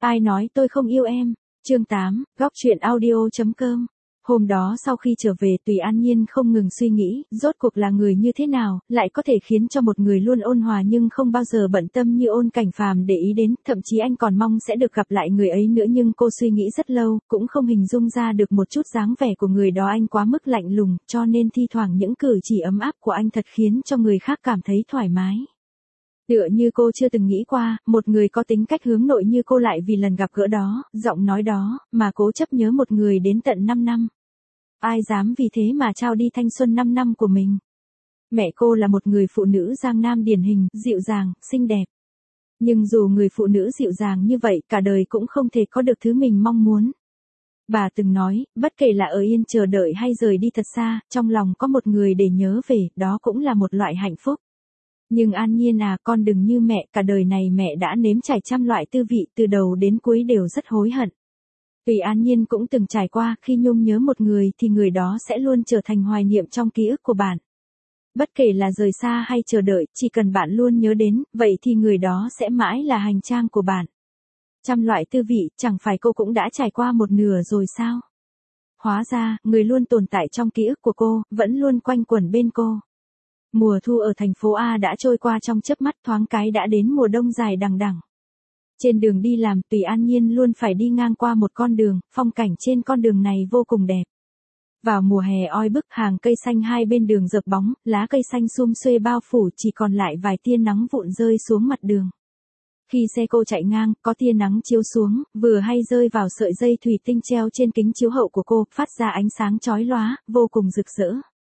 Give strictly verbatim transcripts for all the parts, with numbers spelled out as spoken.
Ai nói tôi không yêu em? Chương tám, góc truyện audio chấm com. Hôm đó sau khi trở về, Tùy An Nhiên không ngừng suy nghĩ, rốt cuộc là người như thế nào, lại có thể khiến cho một người luôn ôn hòa nhưng không bao giờ bận tâm như Ôn Cảnh Phàm để ý đến, thậm chí anh còn mong sẽ được gặp lại người ấy nữa, nhưng cô suy nghĩ rất lâu, cũng không hình dung ra được một chút dáng vẻ của người đó. Anh quá mức lạnh lùng, cho nên thi thoảng những cử chỉ ấm áp của anh thật khiến cho người khác cảm thấy thoải mái. Tựa như cô chưa từng nghĩ qua, một người có tính cách hướng nội như cô lại vì lần gặp gỡ đó, giọng nói đó, mà cố chấp nhớ một người đến tận năm năm. Ai dám vì thế mà trao đi thanh xuân năm năm của mình. Mẹ cô là một người phụ nữ Giang Nam điển hình, dịu dàng, xinh đẹp. Nhưng dù người phụ nữ dịu dàng như vậy, cả đời cũng không thể có được thứ mình mong muốn. Bà từng nói, bất kể là ở yên chờ đợi hay rời đi thật xa, trong lòng có một người để nhớ về, đó cũng là một loại hạnh phúc. Nhưng An Nhiên à, con đừng như mẹ, cả đời này mẹ đã nếm trải trăm loại tư vị, từ đầu đến cuối đều rất hối hận. Tùy An Nhiên cũng từng trải qua, khi nhung nhớ một người thì người đó sẽ luôn trở thành hoài niệm trong ký ức của bạn. Bất kể là rời xa hay chờ đợi, chỉ cần bạn luôn nhớ đến, vậy thì người đó sẽ mãi là hành trang của bạn. Trăm loại tư vị, chẳng phải cô cũng đã trải qua một nửa rồi sao? Hóa ra, người luôn tồn tại trong ký ức của cô, vẫn luôn quanh quẩn bên cô. Mùa thu ở thành phố A đã trôi qua trong chớp mắt, thoáng cái đã đến mùa đông dài đằng đẵng. Trên đường đi làm, Tùy An Nhiên luôn phải đi ngang qua một con đường, phong cảnh trên con đường này vô cùng đẹp. Vào mùa hè oi bức, hàng cây xanh hai bên đường rợp bóng, lá cây xanh sum xuê bao phủ, chỉ còn lại vài tia nắng vụn rơi xuống mặt đường. Khi xe cô chạy ngang, có tia nắng chiếu xuống, vừa hay rơi vào sợi dây thủy tinh treo trên kính chiếu hậu của cô, phát ra ánh sáng chói lóa, vô cùng rực rỡ.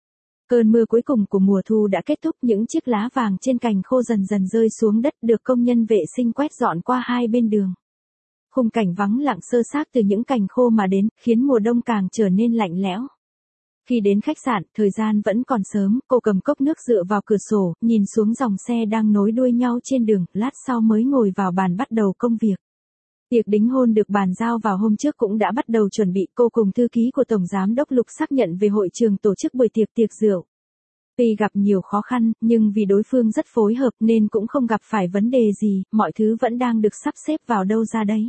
Cơn mưa cuối cùng của mùa thu đã kết thúc, những chiếc lá vàng trên cành khô dần dần rơi xuống đất, được công nhân vệ sinh quét dọn qua hai bên đường. Khung cảnh vắng lặng sơ xác từ những cành khô mà đến, khiến mùa đông càng trở nên lạnh lẽo. Khi đến khách sạn, thời gian vẫn còn sớm, cô cầm cốc nước dựa vào cửa sổ, nhìn xuống dòng xe đang nối đuôi nhau trên đường, lát sau mới ngồi vào bàn bắt đầu công việc. Tiệc đính hôn được bàn giao vào hôm trước cũng đã bắt đầu chuẩn bị, cô cùng thư ký của Tổng Giám đốc Lục xác nhận về hội trường tổ chức buổi tiệc tiệc rượu. Tuy gặp nhiều khó khăn, nhưng vì đối phương rất phối hợp nên cũng không gặp phải vấn đề gì, mọi thứ vẫn đang được sắp xếp vào đâu ra đấy.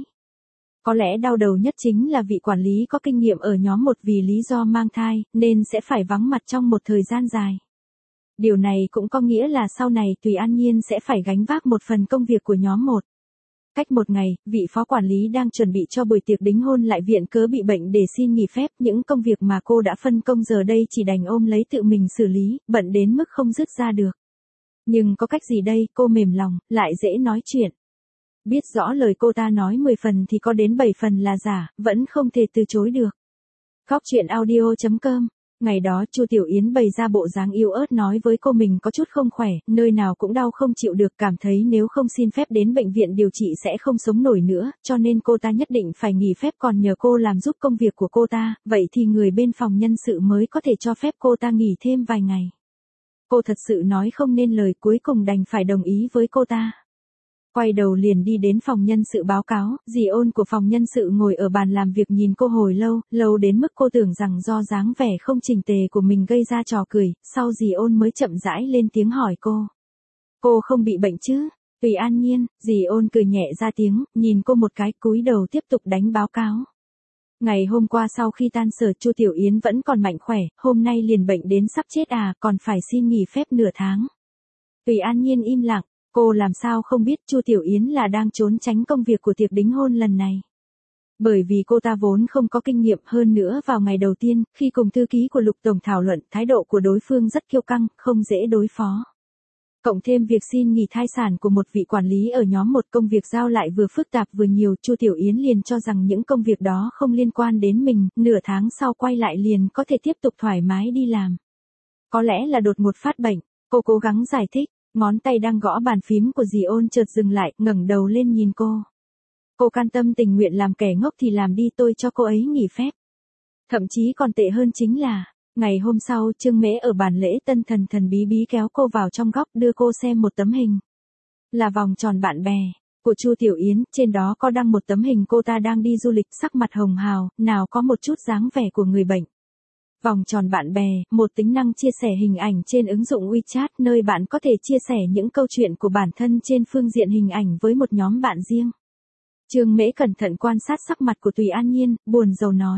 Có lẽ đau đầu nhất chính là vị quản lý có kinh nghiệm ở nhóm một vì lý do mang thai, nên sẽ phải vắng mặt trong một thời gian dài. Điều này cũng có nghĩa là sau này Tùy An Nhiên sẽ phải gánh vác một phần công việc của nhóm một. Cách một ngày, vị phó quản lý đang chuẩn bị cho buổi tiệc đính hôn lại viện cớ bị bệnh để xin nghỉ phép, những công việc mà cô đã phân công giờ đây chỉ đành ôm lấy tự mình xử lý, bận đến mức không dứt ra được. Nhưng có cách gì đây, cô mềm lòng, lại dễ nói chuyện. Biết rõ lời cô ta nói mười phần thì có đến bảy phần là giả, vẫn không thể từ chối được. Góc truyện audio chấm com. Ngày đó Chu Tiểu Yến bày ra bộ dáng yếu ớt nói với cô mình có chút không khỏe, nơi nào cũng đau không chịu được, cảm thấy nếu không xin phép đến bệnh viện điều trị sẽ không sống nổi nữa, cho nên cô ta nhất định phải nghỉ phép, còn nhờ cô làm giúp công việc của cô ta, vậy thì người bên phòng nhân sự mới có thể cho phép cô ta nghỉ thêm vài ngày. Cô thật sự nói không nên lời, cuối cùng đành phải đồng ý với cô ta. Quay đầu liền đi đến phòng nhân sự báo cáo, dì Ôn của phòng nhân sự ngồi ở bàn làm việc nhìn cô hồi lâu, lâu đến mức cô tưởng rằng do dáng vẻ không chỉnh tề của mình gây ra trò cười, sau dì Ôn mới chậm rãi lên tiếng hỏi cô. Cô không bị bệnh chứ? Tùy An Nhiên, dì Ôn cười nhẹ ra tiếng, nhìn cô một cái, cúi đầu tiếp tục đánh báo cáo. Ngày hôm qua sau khi tan sở, Chu Tiểu Yến vẫn còn mạnh khỏe, hôm nay liền bệnh đến sắp chết à, còn phải xin nghỉ phép nửa tháng. Tùy An Nhiên im lặng. Cô làm sao không biết Chu Tiểu Yến là đang trốn tránh công việc của tiệc đính hôn lần này. Bởi vì cô ta vốn không có kinh nghiệm, hơn nữa vào ngày đầu tiên, khi cùng thư ký của Lục Tổng thảo luận, thái độ của đối phương rất kiêu căng, không dễ đối phó. Cộng thêm việc xin nghỉ thai sản của một vị quản lý ở nhóm một, công việc giao lại vừa phức tạp vừa nhiều, Chu Tiểu Yến liền cho rằng những công việc đó không liên quan đến mình, nửa tháng sau quay lại liền có thể tiếp tục thoải mái đi làm. Có lẽ là đột ngột phát bệnh, cô cố gắng giải thích. Ngón tay đang gõ bàn phím của dì Ôn chợt dừng lại, ngẩng đầu lên nhìn cô. Cô can tâm tình nguyện làm kẻ ngốc thì làm đi, tôi cho cô ấy nghỉ phép. Thậm chí còn tệ hơn chính là, ngày hôm sau Trương Mễ ở bàn lễ tân thần thần bí bí kéo cô vào trong góc, đưa cô xem một tấm hình. Là vòng tròn bạn bè của Chu Tiểu Yến, trên đó có đăng một tấm hình cô ta đang đi du lịch, sắc mặt hồng hào, nào có một chút dáng vẻ của người bệnh. Vòng tròn bạn bè, một tính năng chia sẻ hình ảnh trên ứng dụng WeChat, nơi bạn có thể chia sẻ những câu chuyện của bản thân trên phương diện hình ảnh với một nhóm bạn riêng. Trương Mễ cẩn thận quan sát sắc mặt của Tùy An Nhiên, buồn rầu nói.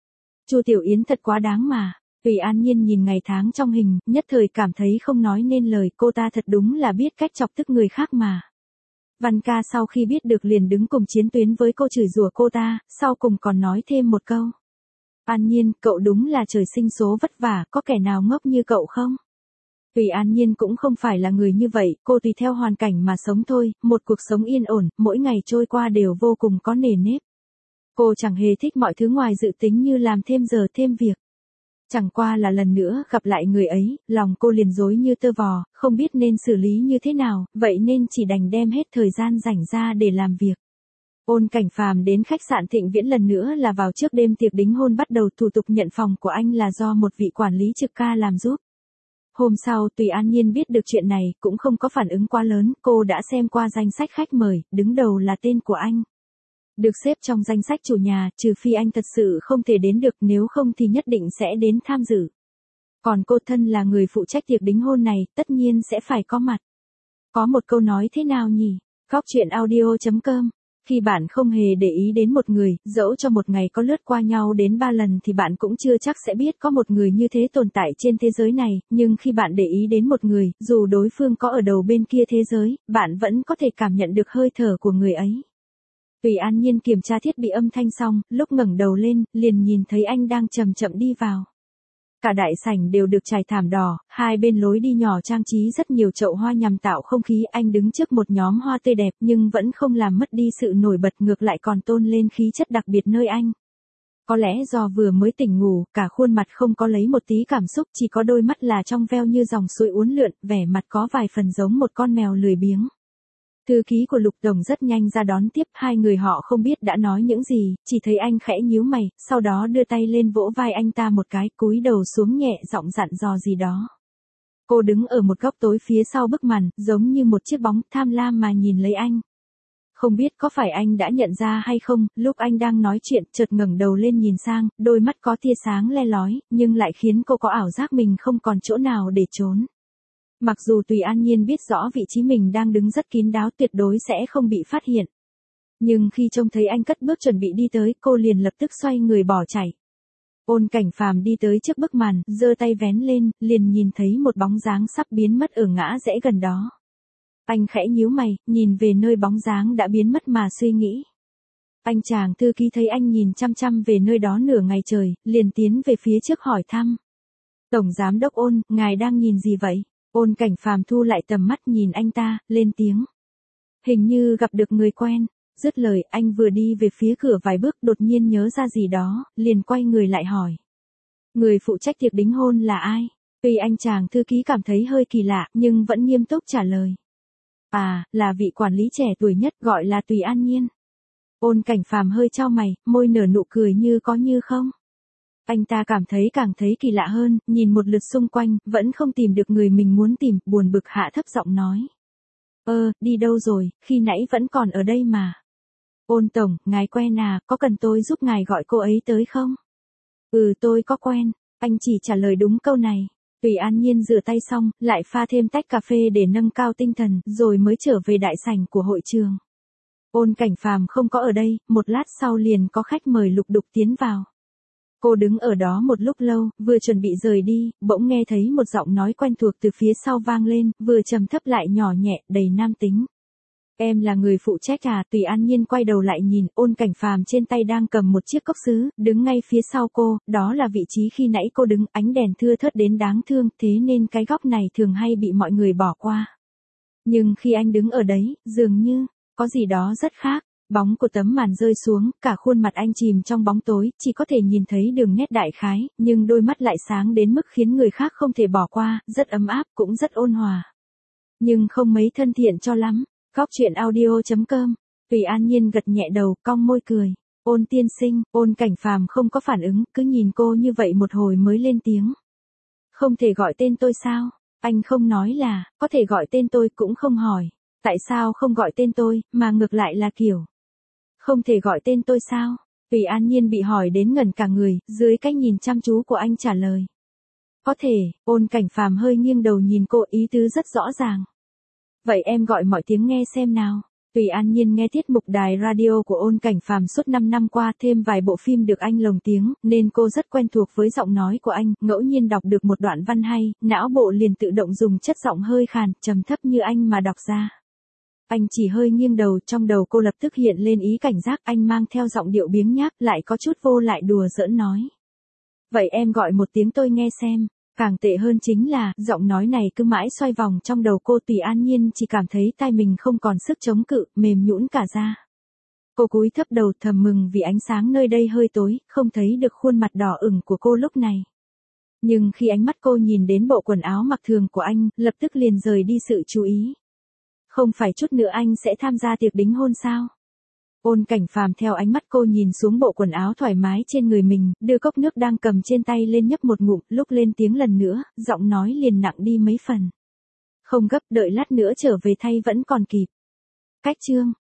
Chu Tiểu Yến thật quá đáng mà. Tùy An Nhiên nhìn ngày tháng trong hình, nhất thời cảm thấy không nói nên lời, cô ta thật đúng là biết cách chọc tức người khác mà. Văn ca sau khi biết được liền đứng cùng chiến tuyến với cô, chửi rủa cô ta, sau cùng còn nói thêm một câu. An Nhiên, cậu đúng là trời sinh số vất vả, có kẻ nào ngốc như cậu không? Tùy An Nhiên cũng không phải là người như vậy, cô tùy theo hoàn cảnh mà sống thôi, một cuộc sống yên ổn, mỗi ngày trôi qua đều vô cùng có nề nếp. Cô chẳng hề thích mọi thứ ngoài dự tính như làm thêm giờ thêm việc. Chẳng qua là lần nữa gặp lại người ấy, lòng cô liền rối như tơ vò, không biết nên xử lý như thế nào, vậy nên chỉ đành đem hết thời gian rảnh ra để làm việc. Ôn Cảnh Phàm đến khách sạn Thịnh Viễn lần nữa là vào trước đêm tiệc đính hôn, bắt đầu thủ tục nhận phòng của anh là do một vị quản lý trực ca làm giúp. Hôm sau Tùy An Nhiên biết được chuyện này, cũng không có phản ứng quá lớn, cô đã xem qua danh sách khách mời, đứng đầu là tên của anh. Được xếp trong danh sách chủ nhà, trừ phi anh thật sự không thể đến được, nếu không thì nhất định sẽ đến tham dự. Còn cô thân là người phụ trách tiệc đính hôn này, tất nhiên sẽ phải có mặt. Có một câu nói thế nào nhỉ? Góc chuyện audio chấm com. Khi bạn không hề để ý đến một người, dẫu cho một ngày có lướt qua nhau đến ba lần thì bạn cũng chưa chắc sẽ biết có một người như thế tồn tại trên thế giới này, nhưng khi bạn để ý đến một người, dù đối phương có ở đầu bên kia thế giới, bạn vẫn có thể cảm nhận được hơi thở của người ấy. Tùy An Nhiên kiểm tra thiết bị âm thanh xong, lúc ngẩng đầu lên, liền nhìn thấy anh đang chậm chậm đi vào. Cả đại sảnh đều được trải thảm đỏ, hai bên lối đi nhỏ trang trí rất nhiều chậu hoa nhằm tạo không khí, anh đứng trước một nhóm hoa tươi đẹp nhưng vẫn không làm mất đi sự nổi bật, ngược lại còn tôn lên khí chất đặc biệt nơi anh. Có lẽ do vừa mới tỉnh ngủ, cả khuôn mặt không có lấy một tí cảm xúc, chỉ có đôi mắt là trong veo như dòng suối uốn lượn, vẻ mặt có vài phần giống một con mèo lười biếng. Thư ký của Lục Tổng rất nhanh ra đón tiếp, hai người họ không biết đã nói những gì, chỉ thấy anh khẽ nhíu mày, sau đó đưa tay lên vỗ vai anh ta một cái, cúi đầu xuống nhẹ giọng dặn dò gì đó. Cô đứng ở một góc tối phía sau bức màn, giống như một chiếc bóng, tham lam mà nhìn lấy anh. Không biết có phải anh đã nhận ra hay không, lúc anh đang nói chuyện, chợt ngẩng đầu lên nhìn sang, đôi mắt có tia sáng le lói, nhưng lại khiến cô có ảo giác mình không còn chỗ nào để trốn. Mặc dù Tùy An Nhiên biết rõ vị trí mình đang đứng rất kín đáo, tuyệt đối sẽ không bị phát hiện. Nhưng khi trông thấy anh cất bước chuẩn bị đi tới, cô liền lập tức xoay người bỏ chạy. Ôn Cảnh Phàm đi tới trước bức màn, giơ tay vén lên, liền nhìn thấy một bóng dáng sắp biến mất ở ngã rẽ gần đó. Anh khẽ nhíu mày, nhìn về nơi bóng dáng đã biến mất mà suy nghĩ. Anh chàng thư ký thấy anh nhìn chăm chăm về nơi đó nửa ngày trời, liền tiến về phía trước hỏi thăm. Tổng giám đốc Ôn, ngài đang nhìn gì vậy? Ôn Cảnh Phàm thu lại tầm mắt nhìn anh ta, lên tiếng. Hình như gặp được người quen. Dứt lời, anh vừa đi về phía cửa vài bước, đột nhiên nhớ ra gì đó, liền quay người lại hỏi. Người phụ trách tiệc đính hôn là ai? Tuy anh chàng thư ký cảm thấy hơi kỳ lạ, nhưng vẫn nghiêm túc trả lời. À, là vị quản lý trẻ tuổi nhất, gọi là Tùy An Nhiên. Ôn Cảnh Phàm hơi chau mày, môi nở nụ cười như có như không. Anh ta cảm thấy càng thấy kỳ lạ hơn, nhìn một lượt xung quanh, vẫn không tìm được người mình muốn tìm, buồn bực hạ thấp giọng nói. Ơ, đi đâu rồi, khi nãy vẫn còn ở đây mà. Ôn tổng, ngài quen à, có cần tôi giúp ngài gọi cô ấy tới không? Ừ, tôi có quen, anh chỉ trả lời đúng câu này. Tùy An Nhiên rửa tay xong, lại pha thêm tách cà phê để nâng cao tinh thần, rồi mới trở về đại sảnh của hội trường. Ôn Cảnh Phàm không có ở đây, một lát sau liền có khách mời lục đục tiến vào. Cô đứng ở đó một lúc lâu, vừa chuẩn bị rời đi, bỗng nghe thấy một giọng nói quen thuộc từ phía sau vang lên, vừa trầm thấp lại nhỏ nhẹ, đầy nam tính. Em là người phụ trách à? Tùy An Nhiên quay đầu lại nhìn, Ôn Cảnh Phàm trên tay đang cầm một chiếc cốc sứ, đứng ngay phía sau cô, đó là vị trí khi nãy cô đứng, ánh đèn thưa thớt đến đáng thương, thế nên cái góc này thường hay bị mọi người bỏ qua. Nhưng khi anh đứng ở đấy, dường như, có gì đó rất khác. Bóng của tấm màn rơi xuống, cả khuôn mặt anh chìm trong bóng tối, chỉ có thể nhìn thấy đường nét đại khái, nhưng đôi mắt lại sáng đến mức khiến người khác không thể bỏ qua, rất ấm áp, cũng rất ôn hòa. Nhưng không mấy thân thiện cho lắm. Góc chuyện audio chấm com. Tùy An Nhiên gật nhẹ đầu, cong môi cười. Ôn tiên sinh, Ôn Cảnh Phàm không có phản ứng, cứ nhìn cô như vậy một hồi mới lên tiếng. Không thể gọi tên tôi sao? Anh không nói là, có thể gọi tên tôi cũng không hỏi. Tại sao không gọi tên tôi, mà ngược lại là kiểu. Không thể gọi tên tôi sao? Tùy An Nhiên bị hỏi đến ngẩn cả người, dưới cách nhìn chăm chú của anh trả lời. Có thể, Ôn Cảnh Phàm hơi nghiêng đầu nhìn cô, ý tứ rất rõ ràng. Vậy em gọi mọi tiếng nghe xem nào. Tùy An Nhiên nghe tiết mục đài radio của Ôn Cảnh Phàm suốt năm năm qua, thêm vài bộ phim được anh lồng tiếng, nên cô rất quen thuộc với giọng nói của anh, ngẫu nhiên đọc được một đoạn văn hay, não bộ liền tự động dùng chất giọng hơi khàn, trầm thấp như anh mà đọc ra. Anh chỉ hơi nghiêng đầu, trong đầu cô lập tức hiện lên ý cảnh giác, anh mang theo giọng điệu biếng nhác, lại có chút vô lại đùa giỡn nói. Vậy em gọi một tiếng tôi nghe xem. Càng tệ hơn chính là, giọng nói này cứ mãi xoay vòng trong đầu cô. Tùy An Nhiên chỉ cảm thấy tai mình không còn sức chống cự, mềm nhũn cả ra. Cô cúi thấp đầu thầm mừng vì ánh sáng nơi đây hơi tối, không thấy được khuôn mặt đỏ ửng của cô lúc này. Nhưng khi ánh mắt cô nhìn đến bộ quần áo mặc thường của anh, lập tức liền rời đi sự chú ý. Không phải chút nữa anh sẽ tham gia tiệc đính hôn sao? Ôn Cảnh Phàm theo ánh mắt cô nhìn xuống bộ quần áo thoải mái trên người mình, đưa cốc nước đang cầm trên tay lên nhấp một ngụm, lúc lên tiếng lần nữa, giọng nói liền nặng đi mấy phần. Không gấp, đợi lát nữa trở về thay vẫn còn kịp. Cách chương